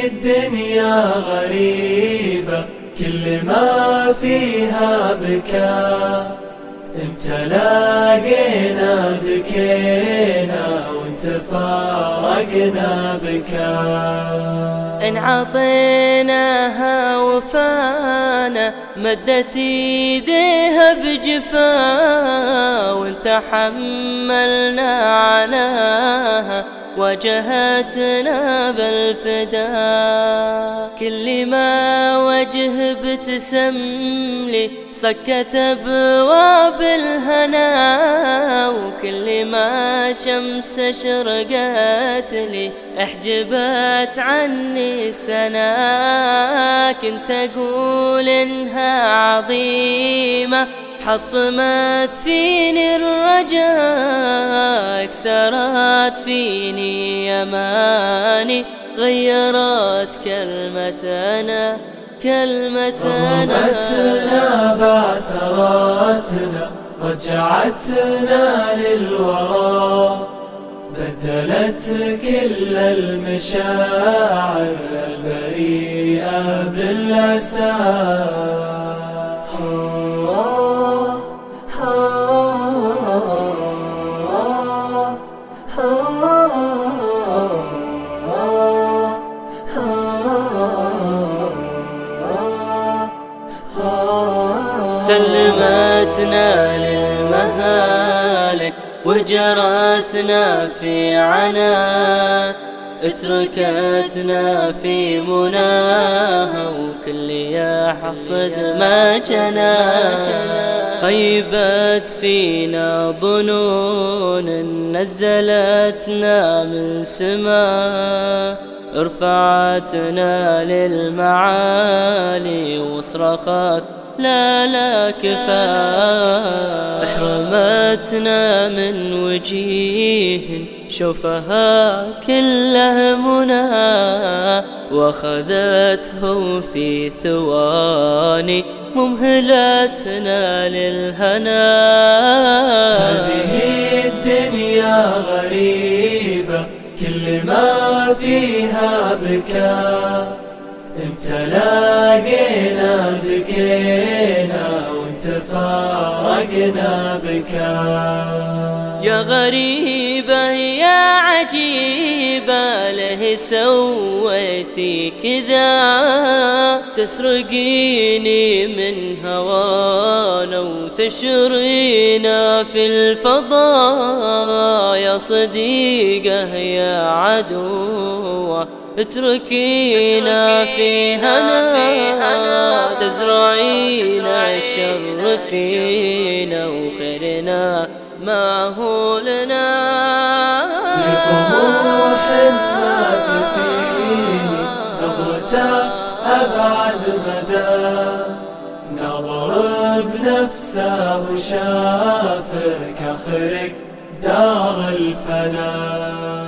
الدنيا غريبة كل ما فيها بكى، انت لاقينا بكينا وانت فارقنا بكى. إن عطيناها وفانا مدت ايديها بجفا، وانت حملنا عناها واجهتنا بالفداء. كل ما وجه ابتسم لي صكت ابواب الهنا، وكل ما شمس شرقت لي احجبت عني السنا. كنت اقول انها عظيمة حطمت فيني الرجاء، كسرت فيني يماني غيرت كلمتنا رمتنا بعثراتنا رجعتنا للوراء، بدلت كل المشاعر البريئة بالأسى. سلمتنا للمهالك وجرتنا في عنا، اتركتنا في مناها وكل يحصد ما جنى. خيبت فينا ظنون نزلتنا من سما، رفعتنا للمعالي وصرخت لا لا كفاية. احرمتنا من وجيه شوفها كله منى، واخذته في ثواني ممهلتنا للهنا. هذه الدنيا غريبة كل ما فيها بكى، انت لاقينا بكينا وانت فارقنا بكى. يا غريبة يا عجيبة له سويتي كذا، تسرقيني من هوانا وتشرينا في الفضاء. يا صديقة يا عدوة اتركينا في هنا، تزرعينا الشر فينا وخيرنا ما هو لنا. لطموح ما تفيني نظرته أبعد مدى، نظر بنفسه وشافك آخرك دار الفنا.